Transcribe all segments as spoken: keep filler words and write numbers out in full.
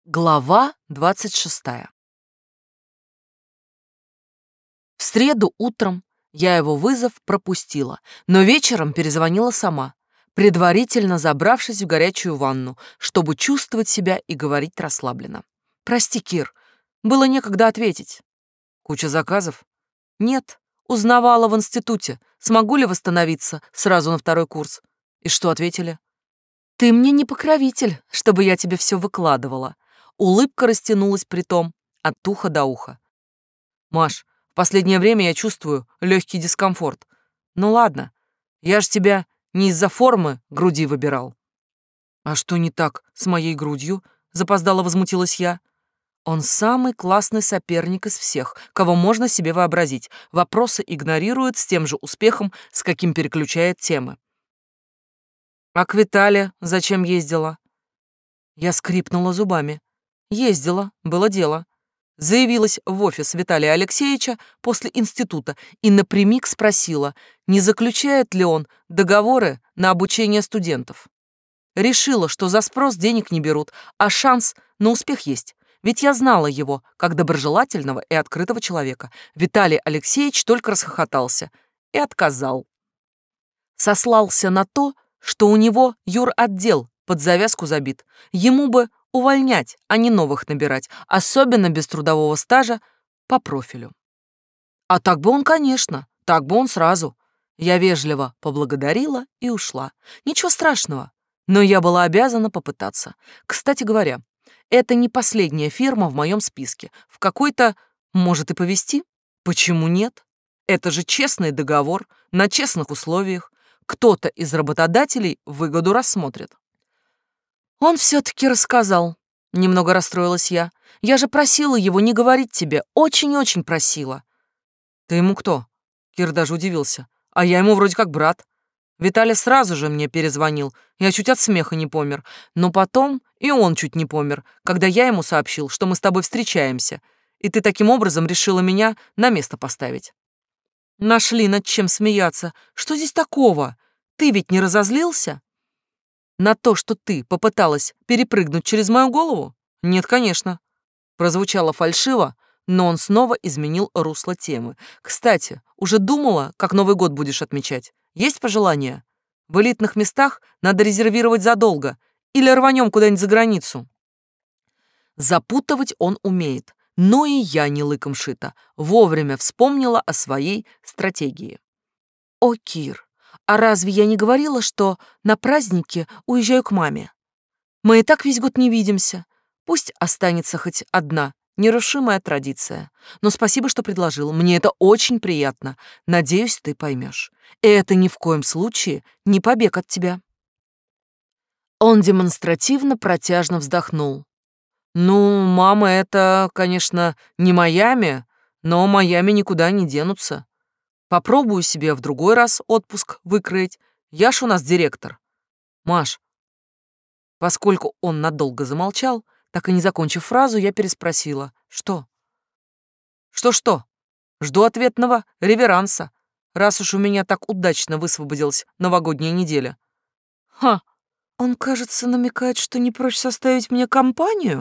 Глава двадцать шестая. В среду утром я его вызов пропустила, но вечером перезвонила сама, предварительно забравшись в горячую ванну, чтобы чувствовать себя и говорить расслабленно. «Прости, Кир, было некогда ответить». «Куча заказов?» «Нет, узнавала в институте, смогу ли восстановиться сразу на второй курс». «И что ответили?» «Ты мне не покровитель, чтобы я тебе все выкладывала». Улыбка растянулась притом от уха до уха. «Маш, в последнее время я чувствую легкий дискомфорт. Ну ладно, я ж тебя не из-за формы груди выбирал». «А что не так с моей грудью?» — запоздало возмутилась я. Он самый классный соперник из всех, кого можно себе вообразить. Вопросы игнорирует с тем же успехом, с каким переключает темы. «А к Витале зачем ездила?» Я скрипнула зубами. Ездила, было дело. Заявилась в офис Виталия Алексеевича после института и напрямик спросила, не заключает ли он договоры на обучение студентов. Решила, что за спрос денег не берут, а шанс на успех есть. Ведь я знала его как доброжелательного и открытого человека. Виталий Алексеевич только расхохотался и отказал. Сослался на то, что у него юротдел под завязку забит. Ему бы увольнять, а не новых набирать, особенно без трудового стажа по профилю. А так бы он, конечно, так бы он сразу. Я вежливо поблагодарила и ушла. Ничего страшного, но я была обязана попытаться. Кстати говоря, это не последняя фирма в моем списке. В какой-то может и повезти. Почему нет? Это же честный договор, на честных условиях. Кто-то из работодателей выгоду рассмотрит. Он все-таки рассказал. Немного расстроилась я. Я же просила его не говорить тебе. Очень-очень просила. Ты ему кто? Кир даже удивился. А я ему вроде как брат. Виталий сразу же мне перезвонил. Я чуть от смеха не помер. Но потом и он чуть не помер, когда я ему сообщил, что мы с тобой встречаемся. И ты таким образом решила меня на место поставить. Нашли над чем смеяться. Что здесь такого? Ты ведь не разозлился? На то, что ты попыталась перепрыгнуть через мою голову? Нет, конечно. Прозвучало фальшиво, но он снова изменил русло темы. Кстати, уже думала, как Новый год будешь отмечать? Есть пожелания? В элитных местах надо резервировать задолго. Или рванем куда-нибудь за границу. Запутывать он умеет, но и я не лыком шита. Вовремя вспомнила о своей стратегии. О, Кир, а разве я не говорила, что на празднике уезжаю к маме? Мы и так весь год не видимся. Пусть останется хоть одна нерушимая традиция. Но спасибо, что предложил. Мне это очень приятно. Надеюсь, ты поймешь. И это ни в коем случае не побег от тебя. Он демонстративно протяжно вздохнул. Ну, мама, это, конечно, не Майами, но Майами никуда не денутся. Попробую себе в другой раз отпуск выкроить. Я ж у нас директор. Маш, поскольку он надолго замолчал, так и не закончив фразу, я переспросила. Что? Что-что? Жду ответного реверанса, раз уж у меня так удачно высвободилась новогодняя неделя. Ха, он, кажется, намекает, что не прочь составить мне компанию?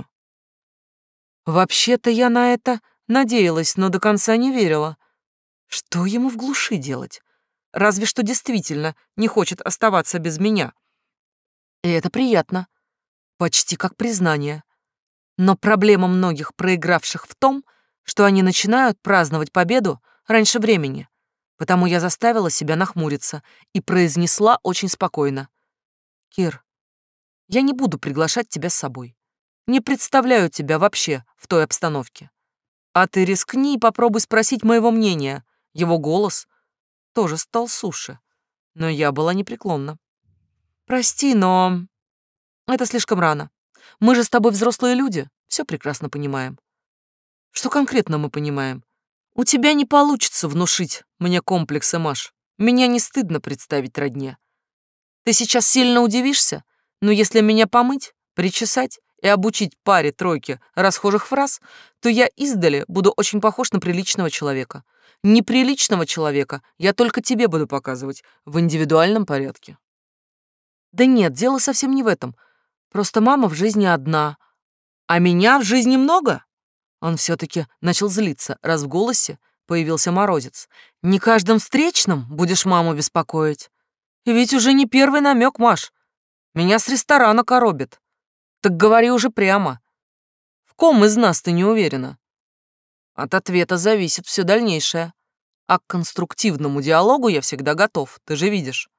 Вообще-то я на это надеялась, но до конца не верила. Что ему в глуши делать? Разве что действительно не хочет оставаться без меня. И это приятно. Почти как признание. Но проблема многих проигравших в том, что они начинают праздновать победу раньше времени. Потому я заставила себя нахмуриться и произнесла очень спокойно. «Кир, я не буду приглашать тебя с собой. Не представляю тебя вообще в той обстановке. А ты рискни и попробуй спросить моего мнения». Его голос тоже стал суше, но я была непреклонна. «Прости, но это слишком рано. Мы же с тобой взрослые люди, все прекрасно понимаем». «Что конкретно мы понимаем?» «У тебя не получится внушить мне комплексы, Маш. Меня не стыдно представить родне. Ты сейчас сильно удивишься, но если меня помыть, причесать и обучить паре-тройке расхожих фраз, то я издали буду очень похож на приличного человека. Неприличного человека я только тебе буду показывать в индивидуальном порядке». «Да нет, дело совсем не в этом. Просто мама в жизни одна, А меня в жизни много? Он все-таки начал злиться, раз в голосе появился морозец. Не каждым встречным будешь маму беспокоить. Ведь уже не первый намек, Маш. Меня с ресторана коробит. Так говори уже прямо. В ком из нас ты не уверена? От ответа зависит все дальнейшее. А к конструктивному диалогу я всегда готов, ты же видишь.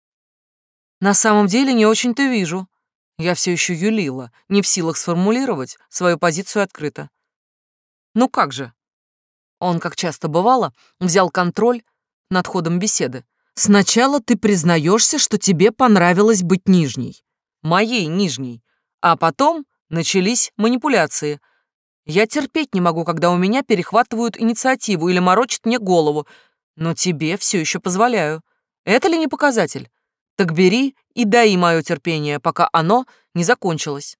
На самом деле не очень-то вижу. Я все еще юлила, не в силах сформулировать свою позицию открыто. Ну как же? Он, как часто бывало, взял контроль над ходом беседы. Сначала ты признаешься, что тебе понравилось быть нижней. Моей нижней. А потом начались манипуляции. Я терпеть не могу, когда у меня перехватывают инициативу или морочат мне голову, но тебе все еще позволяю. Это ли не показатель? Так бери и дай мое терпение, пока оно не закончилось.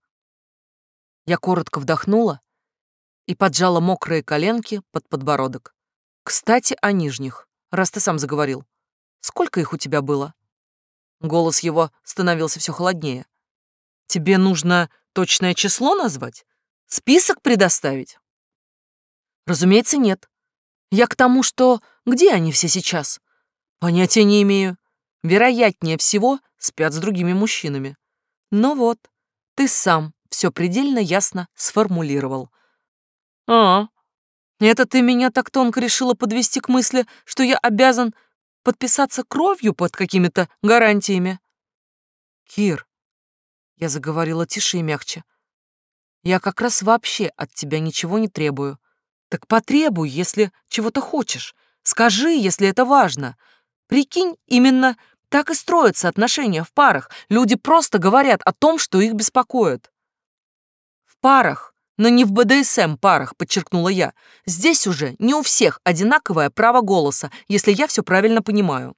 Я коротко вдохнула и поджала мокрые коленки под подбородок. Кстати, о нижних, раз ты сам заговорил. Сколько их у тебя было? Голос его становился все холоднее. Тебе нужно точное число назвать? Список предоставить? Разумеется, нет. Я к тому, что где они все сейчас? Понятия не имею. Вероятнее всего, спят с другими мужчинами. Но вот, ты сам все предельно ясно сформулировал. А, это ты меня так тонко решила подвести к мысли, что я обязан подписаться кровью под какими-то гарантиями? Кир, я заговорила тише и мягче, я как раз вообще от тебя ничего не требую. Так потребуй, если чего-то хочешь. Скажи, если это важно. Прикинь, именно так и строятся отношения в парах. Люди просто говорят о том, что их беспокоит. В парах, но не в бэ дэ эс эм парах, подчеркнула я. Здесь уже не у всех одинаковое право голоса, если я все правильно понимаю.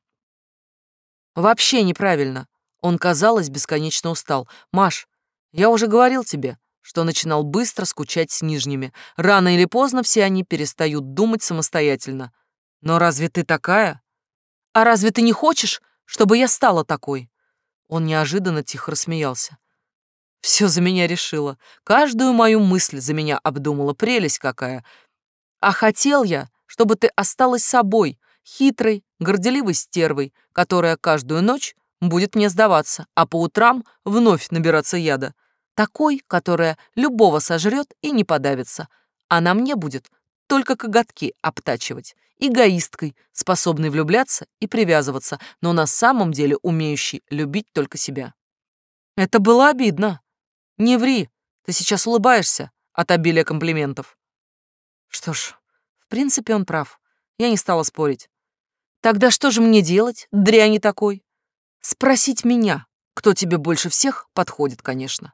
Вообще неправильно. Он, казалось, бесконечно устал. Маш, я уже говорил тебе, что начинал быстро скучать с нижними. Рано или поздно все они перестают думать самостоятельно. Но разве ты такая? А разве ты не хочешь, чтобы я стала такой? Он неожиданно тихо рассмеялся. Все за меня решила. Каждую мою мысль за меня обдумала. Прелесть какая. А хотел я, чтобы ты осталась собой, хитрой, горделивой стервой, которая каждую ночь будет мне сдаваться, а по утрам вновь набираться яда. Такой, которая любого сожрет и не подавится. А на мне будет только коготки обтачивать. Эгоисткой, способной влюбляться и привязываться, но на самом деле умеющей любить только себя. Это было обидно. Не ври, ты сейчас улыбаешься от обилия комплиментов. Что ж, в принципе, он прав. Я не стала спорить. Тогда что же мне делать, дряни такой? Спросить меня, кто тебе больше всех подходит, конечно.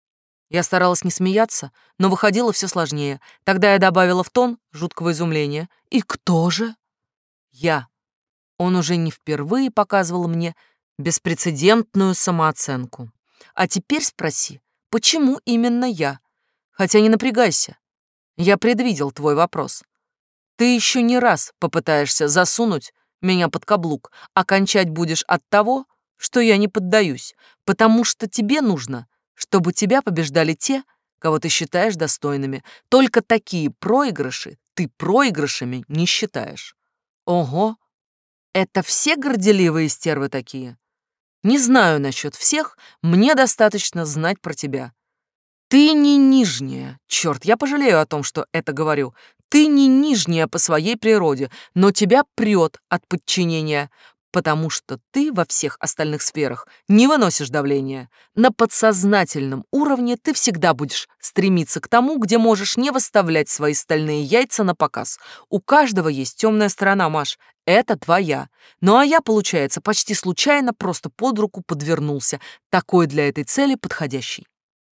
Я старалась не смеяться, но выходило все сложнее. Тогда я добавила в тон жуткого изумления. И кто же? Я. Он уже не впервые показывал мне беспрецедентную самооценку. А теперь спроси, почему именно я? Хотя не напрягайся. Я предвидел твой вопрос. Ты еще не раз попытаешься засунуть меня под каблук, а кончать будешь от того, что я не поддаюсь, потому что тебе нужно, чтобы тебя побеждали те, кого ты считаешь достойными. Только такие проигрыши ты проигрышами не считаешь. Ого, это все горделивые стервы такие? Не знаю насчет всех, мне достаточно знать про тебя. Ты не нижняя, черт, я пожалею о том, что это говорю. Ты не нижняя по своей природе, но тебя прет от подчинения, потому что ты во всех остальных сферах не выносишь давления. На подсознательном уровне ты всегда будешь стремиться к тому, где можешь не выставлять свои стальные яйца на показ. У каждого есть темная сторона, Маш, это твоя. Ну а я, получается, почти случайно просто под руку подвернулся, такой для этой цели подходящий.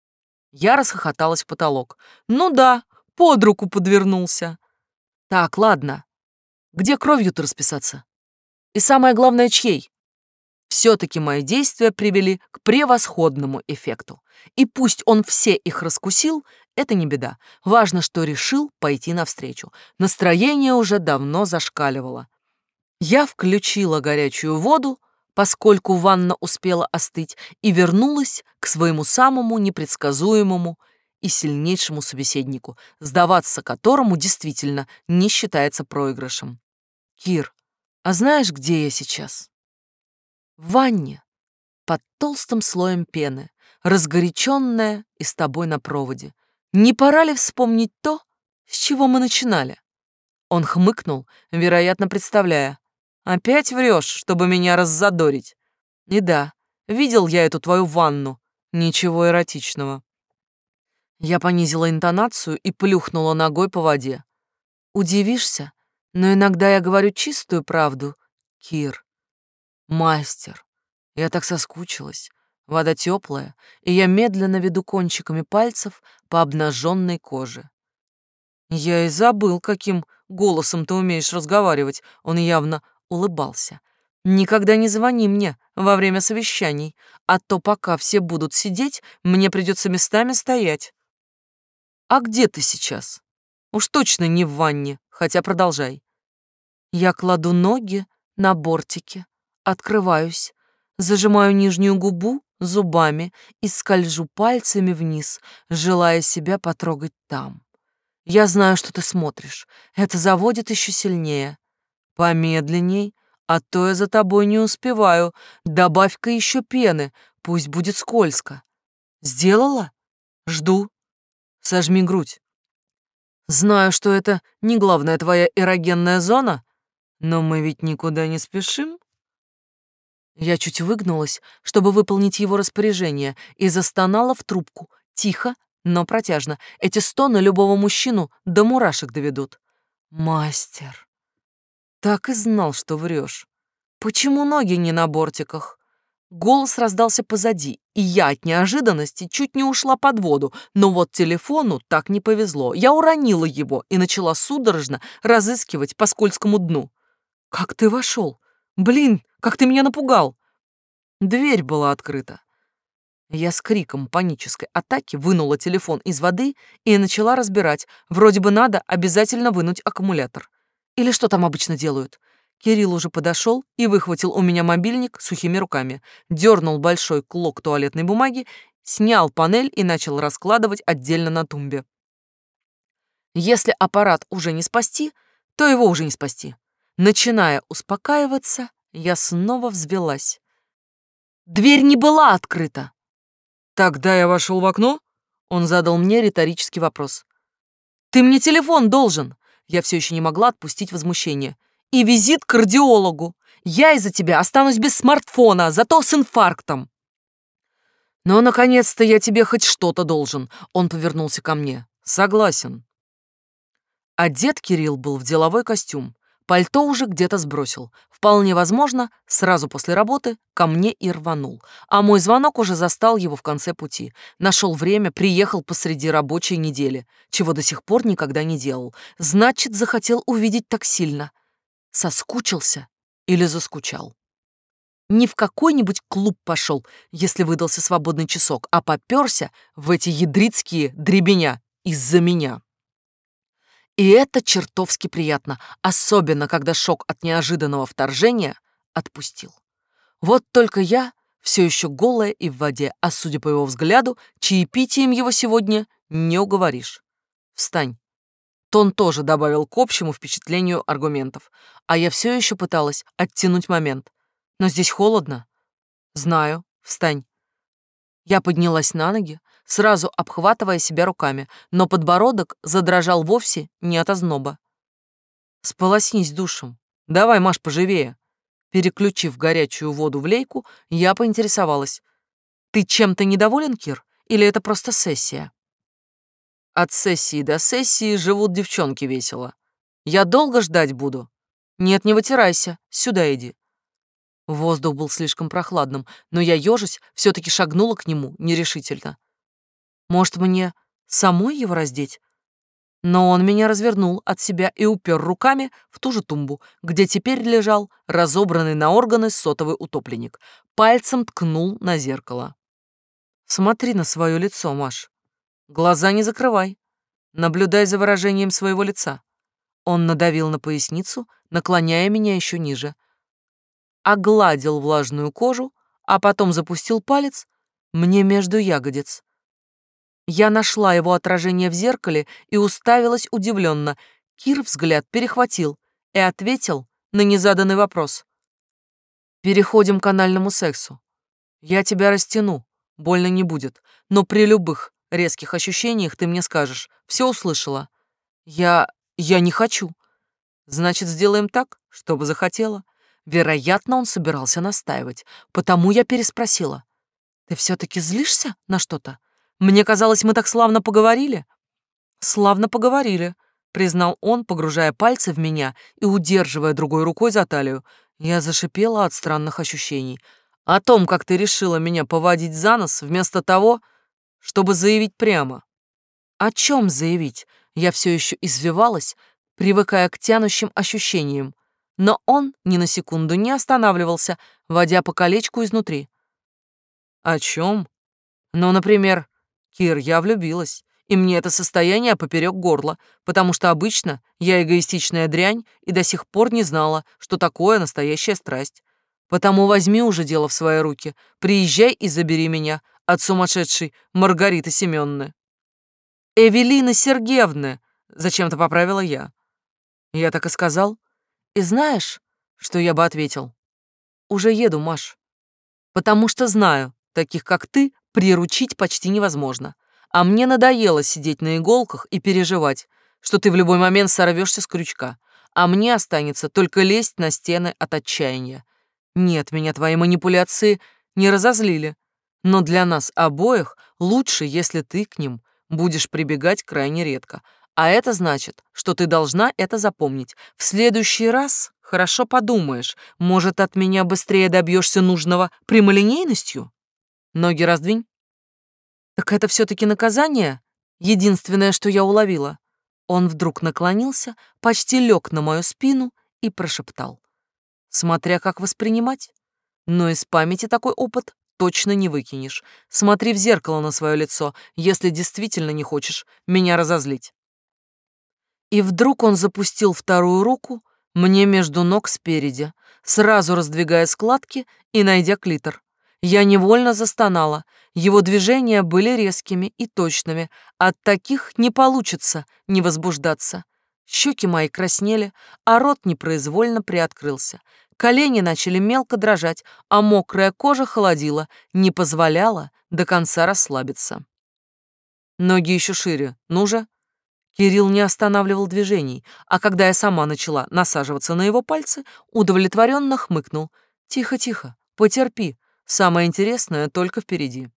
Я расхохоталась в потолок. Ну да, под руку подвернулся. Так, ладно. Где кровью-то расписаться? И самое главное, чьей? Все-таки мои действия привели к превосходному эффекту. И пусть он все их раскусил, это не беда. Важно, что решил пойти навстречу. Настроение уже давно зашкаливало. Я включила горячую воду, поскольку ванна успела остыть, и вернулась к своему самому непредсказуемому и сильнейшему собеседнику, сдаваться которому действительно не считается проигрышем. «Кир, а знаешь, где я сейчас?» «В ванне, под толстым слоем пены, разгоряченная и с тобой на проводе. Не пора ли вспомнить то, с чего мы начинали?» Он хмыкнул, вероятно, представляя. «Опять врешь, чтобы меня раззадорить?» «И да, видел я эту твою ванну. Ничего эротичного». Я понизила интонацию и плюхнула ногой по воде. «Удивишься, но иногда я говорю чистую правду, Кир. Мастер, я так соскучилась. Вода теплая, и я медленно веду кончиками пальцев по обнаженной коже». «Я и забыл, каким голосом ты умеешь разговаривать», — он явно улыбался. «Никогда не звони мне во время совещаний, а то пока все будут сидеть, мне придется местами стоять». «А где ты сейчас?» «Уж точно не в ванне, хотя продолжай». Я кладу ноги на бортики, открываюсь, зажимаю нижнюю губу зубами и скольжу пальцами вниз, желая себя потрогать там. Я знаю, что ты смотришь. Это заводит еще сильнее. Помедленней, а то я за тобой не успеваю. Добавь-ка еще пены, пусть будет скользко. Сделала? Жду. Сожми грудь. Знаю, что это не главная твоя эрогенная зона, но мы ведь никуда не спешим. Я чуть выгнулась, чтобы выполнить его распоряжение, и застонала в трубку, тихо, но протяжно. Эти стоны любого мужчину до мурашек доведут. Мастер, так и знал, что врешь. Почему ноги не на бортиках? Голос раздался позади, и я от неожиданности чуть не ушла под воду, но вот телефону так не повезло. Я уронила его и начала судорожно разыскивать по скользкому дну. «Как ты вошел? Блин, как ты меня напугал!» Дверь была открыта. Я с криком панической атаки вынула телефон из воды и начала разбирать. Вроде бы надо обязательно вынуть аккумулятор. Или что там обычно делают? Кирилл уже подошел и выхватил у меня мобильник сухими руками, дернул большой клок туалетной бумаги, снял панель и начал раскладывать отдельно на тумбе. Если аппарат уже не спасти, то его уже не спасти. Начиная успокаиваться, я снова взвелась. Дверь не была открыта. «Тогда я вошел в окно?» Он задал мне риторический вопрос. «Ты мне телефон должен!» Я все еще не могла отпустить возмущение. «И визит к кардиологу! Я из-за тебя останусь без смартфона, зато с инфарктом!» «Но, наконец-то, я тебе хоть что-то должен!» Он повернулся ко мне. «Согласен». Одет Кирилл был в деловой костюм. Пальто уже где-то сбросил. Вполне возможно, сразу после работы ко мне и рванул. А мой звонок уже застал его в конце пути. Нашел время, приехал посреди рабочей недели, чего до сих пор никогда не делал. Значит, захотел увидеть так сильно. Соскучился или заскучал. Не в какой-нибудь клуб пошел, если выдался свободный часок, а попёрся в эти ядрицкие дребеня из-за меня. И это чертовски приятно, особенно когда шок от неожиданного вторжения отпустил. Вот только я все еще голая и в воде, а судя по его взгляду, чаепитием его сегодня не уговоришь. Встань. Тон тоже добавил к общему впечатлению аргументов, а я все еще пыталась оттянуть момент. Но здесь холодно. Знаю. Встань. Я поднялась на ноги, сразу обхватывая себя руками, но подбородок задрожал вовсе не от озноба. «Сполоснись душем. Давай, Маш, поживее». Переключив горячую воду в лейку, я поинтересовалась. «Ты чем-то недоволен, Кир, или это просто сессия?» «От сессии до сессии живут девчонки весело. Я долго ждать буду?» «Нет, не вытирайся. Сюда иди». Воздух был слишком прохладным, но я, ёжись, все-таки шагнула к нему нерешительно. Может, мне самой его раздеть? Но он меня развернул от себя и упер руками в ту же тумбу, где теперь лежал разобранный на органы сотовый утопленник. Пальцем ткнул на зеркало. «Смотри на свое лицо, Маш. Глаза не закрывай. Наблюдай за выражением своего лица». Он надавил на поясницу, наклоняя меня еще ниже. Огладил влажную кожу, а потом запустил палец мне между ягодиц. Я нашла его отражение в зеркале и уставилась удивленно. Кир взгляд перехватил и ответил на незаданный вопрос. «Переходим к анальному сексу. Я тебя растяну, больно не будет, но при любых резких ощущениях ты мне скажешь. Все услышала?» «Я... я не хочу». «Значит, сделаем так, чтобы захотела». Вероятно, он собирался настаивать, потому я переспросила. «Ты все-таки злишься на что-то? Мне казалось, мы так славно поговорили». «Славно поговорили», — признал он, погружая пальцы в меня и удерживая другой рукой за талию. Я зашипела от странных ощущений. «О том, как ты решила меня поводить за нос, вместо того, чтобы заявить прямо». «О чем заявить?» Я все еще извивалась, привыкая к тянущим ощущениям. Но он ни на секунду не останавливался, водя по колечку изнутри. «О чем? Ну, например, Кир, я влюбилась, и мне это состояние поперек горла, потому что обычно я эгоистичная дрянь и до сих пор не знала, что такое настоящая страсть. Потому возьми уже дело в свои руки, приезжай и забери меня от сумасшедшей Маргариты Семёновны». «Эвелины Сергеевны», — зачем-то поправила я. Я так и сказал. И знаешь, что я бы ответил? Уже еду, Маш. Потому что знаю, таких как ты приручить почти невозможно. А мне надоело сидеть на иголках и переживать, что ты в любой момент сорвешься с крючка, а мне останется только лезть на стены от отчаяния. Нет, меня твои манипуляции не разозлили, но для нас обоих лучше, если ты к ним будешь прибегать крайне редко. А это значит, что ты должна это запомнить. В следующий раз хорошо подумаешь, может, от меня быстрее добьешься нужного прямолинейностью? Ноги раздвинь. Так это все-таки наказание? Единственное, что я уловила. Он вдруг наклонился, почти лег на мою спину и прошептал. Смотря как воспринимать. Но из памяти такой опыт точно не выкинешь. Смотри в зеркало на свое лицо, если действительно не хочешь меня разозлить. И вдруг он запустил вторую руку мне между ног спереди, сразу раздвигая складки и найдя клитор. Я невольно застонала. Его движения были резкими и точными. От таких не получится не возбуждаться. Щеки мои краснели, а рот непроизвольно приоткрылся. Колени начали мелко дрожать, а мокрая кожа холодила, не позволяла до конца расслабиться. Ноги еще шире. Ну же. Кирилл не останавливал движений, а когда я сама начала насаживаться на его пальцы, удовлетворенно хмыкнул. «Тихо, тихо, потерпи, самое интересное только впереди».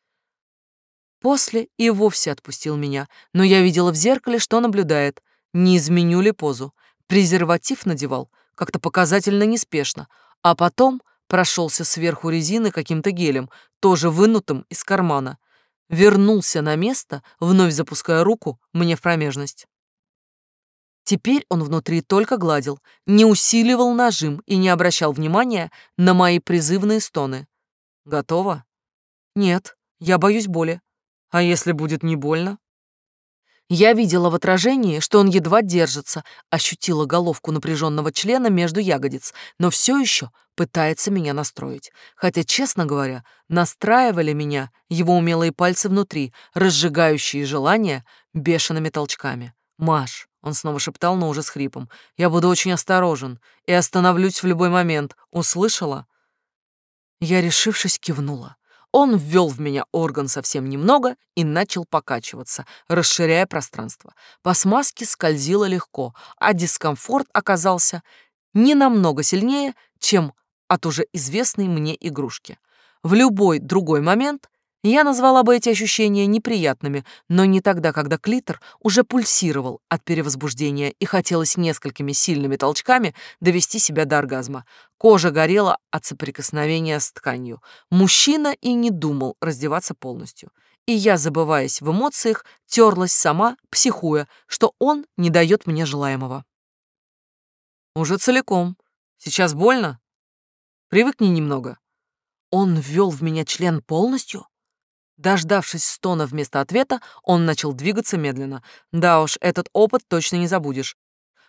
После и вовсе отпустил меня, но я видела в зеркале, что наблюдает, не изменю ли позу. Презерватив надевал, как-то показательно неспешно, а потом прошелся сверху резины каким-то гелем, тоже вынутым из кармана. Вернулся на место, вновь запуская руку мне в промежность. Теперь он внутри только гладил, не усиливал нажим и не обращал внимания на мои призывные стоны. Готово? Нет, я боюсь боли. А если будет не больно? Я видела в отражении, что он едва держится, ощутила головку напряженного члена между ягодиц, но все еще пытается меня настроить. Хотя, честно говоря, настраивали меня его умелые пальцы внутри, разжигающие желания бешеными толчками. «Маш», — он снова шептал, но уже с хрипом, «я буду очень осторожен и остановлюсь в любой момент. Услышала?» Я, решившись, кивнула. Он ввел в меня орган совсем немного и начал покачиваться, расширяя пространство. По смазке скользило легко, а дискомфорт оказался не намного сильнее, чем от уже известной мне игрушки. В любой другой момент я назвала бы эти ощущения неприятными, но не тогда, когда клитор уже пульсировал от перевозбуждения и хотелось несколькими сильными толчками довести себя до оргазма. Кожа горела от соприкосновения с тканью. Мужчина и не думал раздеваться полностью. И я, забываясь в эмоциях, терлась сама, психуя, что он не дает мне желаемого. Уже целиком. Сейчас больно? Привыкни немного. Он ввел в меня член полностью? Дождавшись стона вместо ответа, он начал двигаться медленно. Да уж, этот опыт точно не забудешь.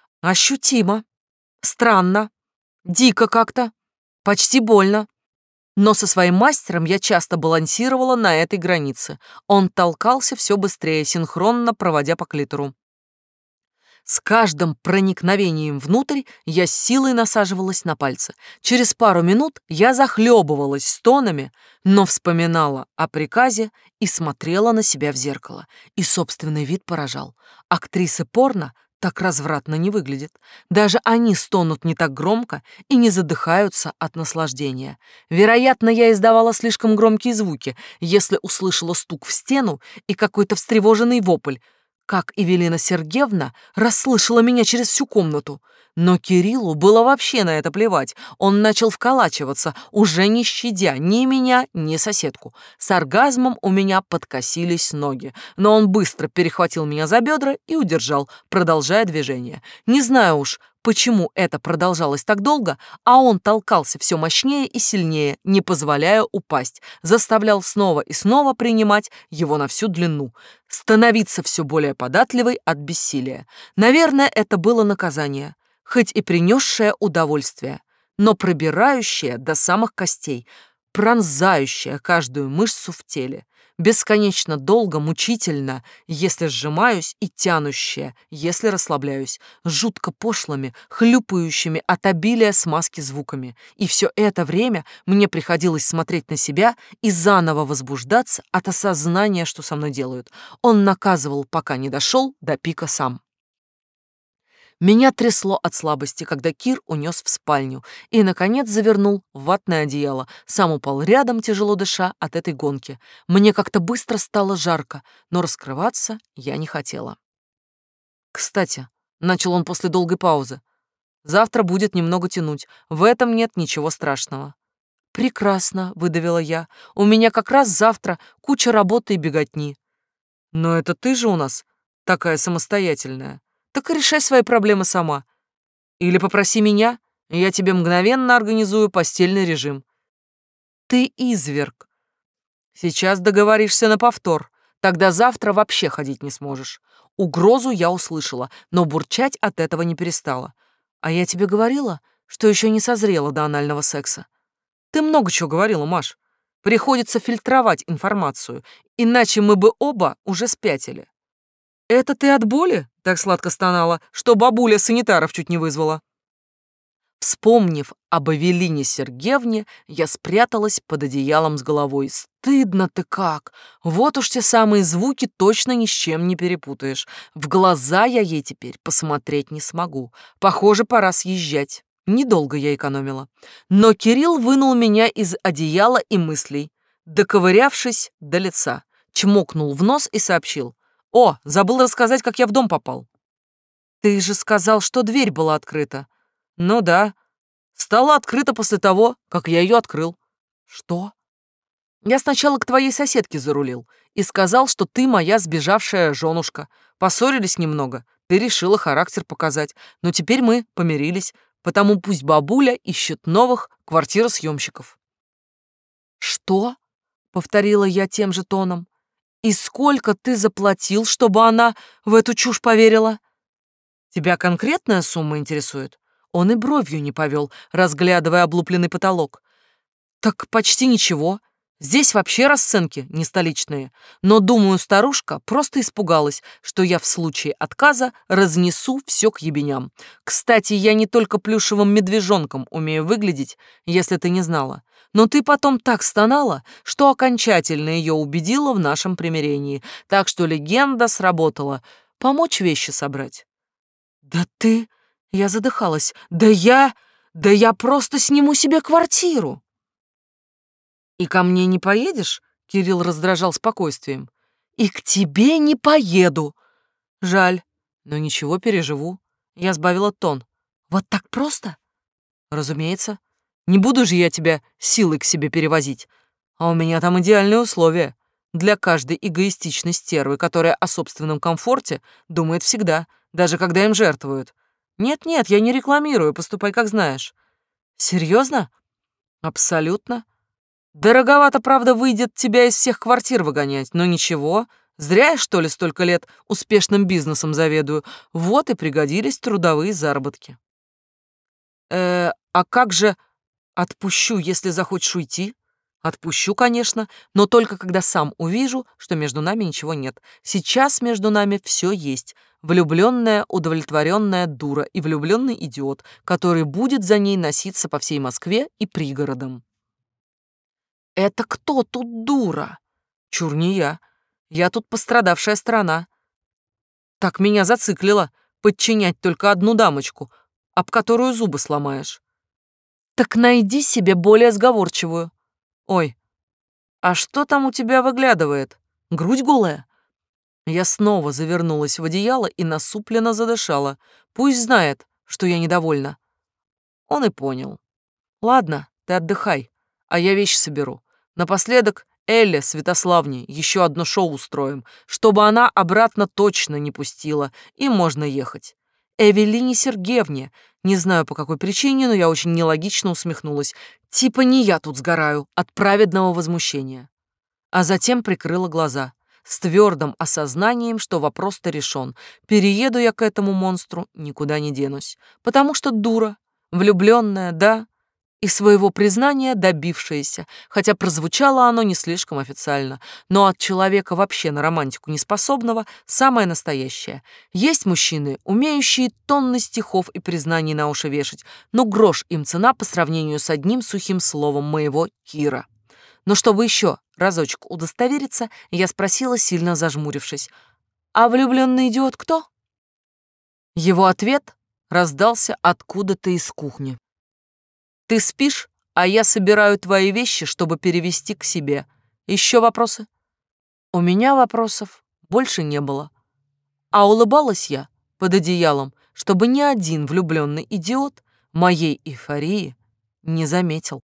Ощутимо. Странно. Дико как-то. Почти больно. Но со своим мастером я часто балансировала на этой границе. Он толкался все быстрее, синхронно проводя по клитору. С каждым проникновением внутрь я с силой насаживалась на пальцы. Через пару минут я захлебывалась стонами, но вспоминала о приказе и смотрела на себя в зеркало. И собственный вид поражал. Актрисы порно так развратно не выглядят. Даже они стонут не так громко и не задыхаются от наслаждения. Вероятно, я издавала слишком громкие звуки, если услышала стук в стену и какой-то встревоженный вопль, как Эвелина Сергеевна расслышала меня через всю комнату. Но Кириллу было вообще на это плевать. Он начал вколачиваться, уже не щадя ни меня, ни соседку. С оргазмом у меня подкосились ноги, но он быстро перехватил меня за бедра и удержал, продолжая движение. Не знаю уж, почему это продолжалось так долго, а он толкался все мощнее и сильнее, не позволяя упасть, заставлял снова и снова принимать его на всю длину, становиться все более податливой от бессилия. Наверное, это было наказание, хоть и принесшее удовольствие, но пробирающее до самых костей, пронзающее каждую мышцу в теле, бесконечно долго, мучительно, если сжимаюсь, и тянущее, если расслабляюсь, жутко пошлыми, хлюпающими от обилия смазки звуками. И все это время мне приходилось смотреть на себя и заново возбуждаться от осознания, что со мной делают. Он наказывал, пока не дошел до пика сам. Меня трясло от слабости, когда Кир унес в спальню и, наконец, завернул в ватное одеяло. Сам упал рядом, тяжело дыша от этой гонки. Мне как-то быстро стало жарко, но раскрываться я не хотела. «Кстати», — начал он после долгой паузы, — «завтра будет немного тянуть. В этом нет ничего страшного». «Прекрасно», — выдавила я. «У меня как раз завтра куча работы и беготни». «Но это ты же у нас такая самостоятельная. Так и решай свои проблемы сама. Или попроси меня, и я тебе мгновенно организую постельный режим». «Ты изверг. Сейчас договоришься на повтор, тогда завтра вообще ходить не сможешь». Угрозу я услышала, но бурчать от этого не перестала. «А я тебе говорила, что еще не созрела до анального секса?» «Ты много чего говорила, Маш. Приходится фильтровать информацию, иначе мы бы оба уже спятили». «Это ты от боли?» — так сладко стонала, что бабуля санитаров чуть не вызвала. Вспомнив об Эвелине Сергеевне, я спряталась под одеялом с головой. Стыдно ты как! Вот уж те самые звуки точно ни с чем не перепутаешь. В глаза я ей теперь посмотреть не смогу. Похоже, пора съезжать. Недолго я экономила. Но Кирилл вынул меня из одеяла и мыслей, доковырявшись до лица, чмокнул в нос и сообщил: «О, забыл рассказать, как я в дом попал». «Ты же сказал, что дверь была открыта». «Ну да. Стала открыта после того, как я ее открыл». «Что?» «Я сначала к твоей соседке зарулил и сказал, что ты моя сбежавшая женушка. Поссорились немного, ты решила характер показать, но теперь мы помирились, потому пусть бабуля ищет новых квартиросъемщиков». «Что?» — повторила я тем же тоном. «И сколько ты заплатил, чтобы она в эту чушь поверила?» «Тебя конкретная сумма интересует?» Он и бровью не повел, разглядывая облупленный потолок. «Так почти ничего. Здесь вообще расценки не столичные. Но, думаю, старушка просто испугалась, что я в случае отказа разнесу все к ебеням. Кстати, я не только плюшевым медвежонком умею выглядеть, если ты не знала. Но ты потом так стонала, что окончательно ее убедила в нашем примирении. Так что легенда сработала. Помочь вещи собрать». «Да ты...» — я задыхалась. «Да я... Да я просто сниму себе квартиру». «И ко мне не поедешь?» — Кирилл раздражал спокойствием. «И к тебе не поеду». «Жаль, но ничего, переживу». Я сбавила тон. «Вот так просто?» «Разумеется. Не буду же я тебя силой к себе перевозить. А у меня там идеальные условия для каждой эгоистичной стервы, которая о собственном комфорте думает всегда, даже когда им жертвуют. Нет-нет, я не рекламирую, поступай как знаешь». «Серьезно?» «Абсолютно. Дороговато, правда, выйдет тебя из всех квартир выгонять, но ничего. Зря я, что ли, столько лет успешным бизнесом заведую. Вот и пригодились трудовые заработки». «Э, а как же отпущу, если захочешь уйти?» Отпущу, конечно, но только когда сам увижу, что между нами ничего нет. Сейчас между нами все есть. Влюбленная, удовлетворенная дура и влюбленный идиот, который будет за ней носиться по всей Москве и пригородам. Это кто тут дура? Чур не я. Я тут пострадавшая сторона. Так меня зациклило подчинять только одну дамочку, об которую зубы сломаешь. Так найди себе более сговорчивую. Ой, а что там у тебя выглядывает? Грудь голая? Я снова завернулась в одеяло и насупленно задышала. Пусть знает, что я недовольна. Он и понял. Ладно, ты отдыхай, а я вещи соберу. Напоследок Элле Святославне еще одно шоу устроим, чтобы она обратно точно не пустила, и можно ехать. Эвелине Сергеевне, не знаю по какой причине, но я очень нелогично усмехнулась. Типа не я тут сгораю от праведного возмущения. А затем прикрыла глаза с твердым осознанием, что вопрос-то решен. Перееду я к этому монстру, никуда не денусь. Потому что дура, влюбленная, да, и своего признания добившаяся, хотя прозвучало оно не слишком официально, но от человека вообще на романтику неспособного самое настоящее. Есть мужчины, умеющие тонны стихов и признаний на уши вешать, но грош им цена по сравнению с одним сухим словом моего Кира. Но чтобы еще разочек удостовериться, я спросила, сильно зажмурившись: «А влюбленный идиот кто?» Его ответ раздался откуда-то из кухни. «Ты спишь, а я собираю твои вещи, чтобы перевести к себе. Еще вопросы?» У меня вопросов больше не было. А улыбалась я под одеялом, чтобы ни один влюбленный идиот моей эйфории не заметил.